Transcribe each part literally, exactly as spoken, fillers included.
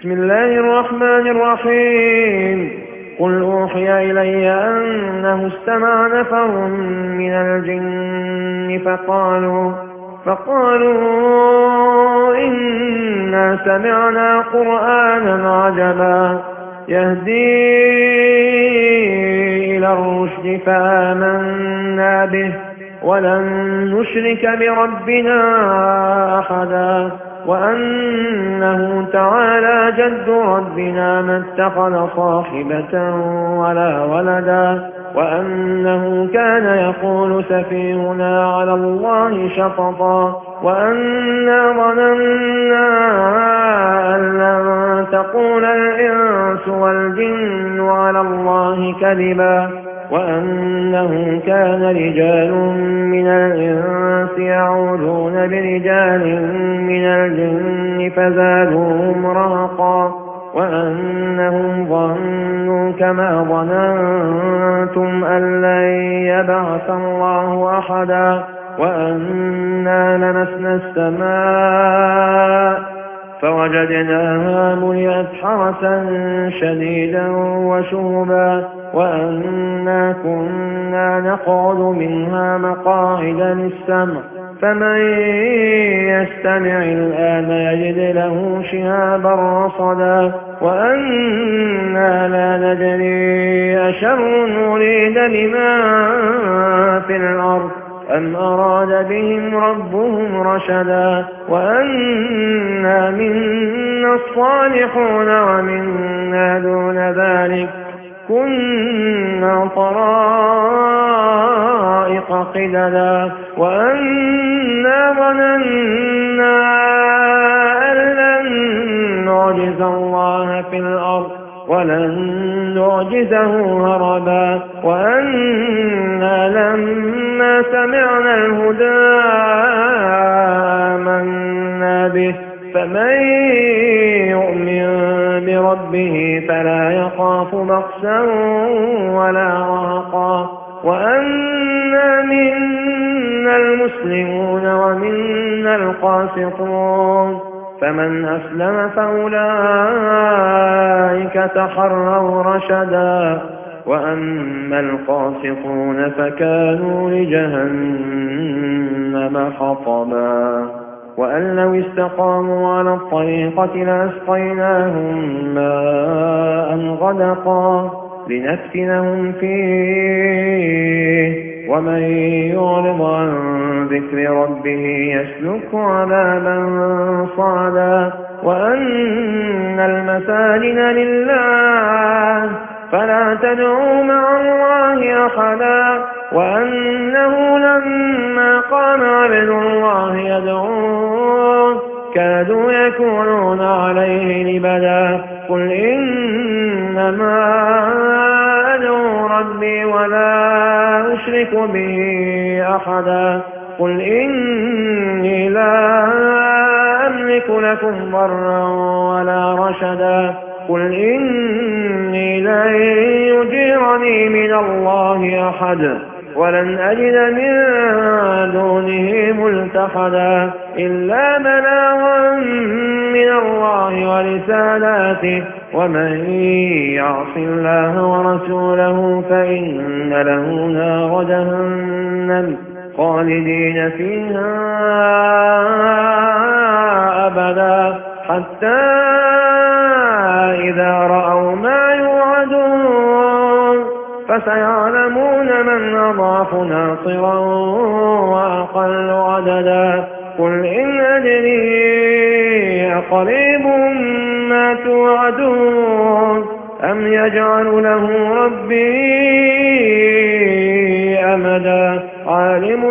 بسم الله الرحمن الرحيم. قل أوحي إلي أنه استمع نفر من الجن فقالوا فقالوا إنا سمعنا قرآنا عجبا يهدي إلى الرشد فآمنا به ولن نشرك بربنا أحدا وأنه تعالى جد ربنا ما اتخذ صاحبة ولا ولدا وأنه كان يقول سفيهنا على الله شططا وأنا ظننا أن لن تقول الإنس والجن على الله كذبا وأنه كان رجال من الإنس يعوذون برجال من الجن فزادوهم رهقا وأنهم ظنوا كما ظننتم أن لن يبعث الله أحدا وأنا لمسنا السماء فوجدناها ملئت حرسا شديدا وشهبا وأنا كنا نقعد منها مقاعد للسمع فمن يستمع الآن يجد له شهابا رصدا وأنا لا ندري أشر نريد بمن في الأرض أم أراد بهم ربهم رشدا وأنا منا الصالحون ومنا دون ذلك كنا طرائق قددا وأنا ظننا أن لن نعجز الله في الأرض ولن نعجزه هربا وأنا لما سمعنا الهدى آمنا به فمن يؤمن بربه فلا يخاف بخسا ولا رهقا وأنا منا المسلمون ومنا القاسطون فمن أسلم فأولئك تحروا رشدا وأما القاسطون فكانوا لجهنم حطبا وأن لو استقاموا على الطريقة لأسقيناهم ماء غدقا لنفتنهم فيه ومن يعرض عن ذكر ربه يسلك عذابا صعدا وأن المساجد لله فلا تدعوا مع الله أحدا وأنه لما قام عبد الله يدعوه كادوا يكونون عليه لبدا قل إنما أدعو ربي ولا أشرك به أحدا قل إني لا أملك لكم ضرا ولا رشدا قل إني لن يجيرني من الله أحد ولن أجد من دونه ملتحدا إلا بلاغا من الله ورسالاته ومن يعص الله ورسوله فإن له نار جهنم خالدين فيها أبدا حتى إذا رأوا ما يوعدون فسيعلمون من أضعف ناصرا وأقل عددا قل إن أدري أقريب ما توعدون أم يجعل له ربي أمدا عالم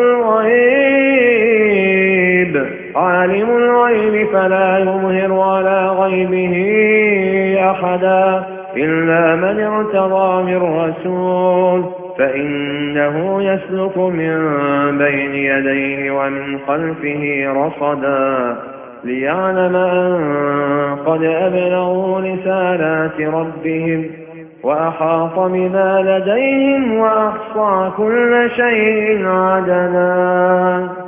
الغيب عالم الغيب فلا يظهر على غيبه أحدا إلا من ارتضى من رسول فإنه يسلك من بين يديه ومن خلفه رصدا ليعلم أن قد أبلغوا رسالات ربهم وأحاط بما لديهم وأحصى كل شيء عددا.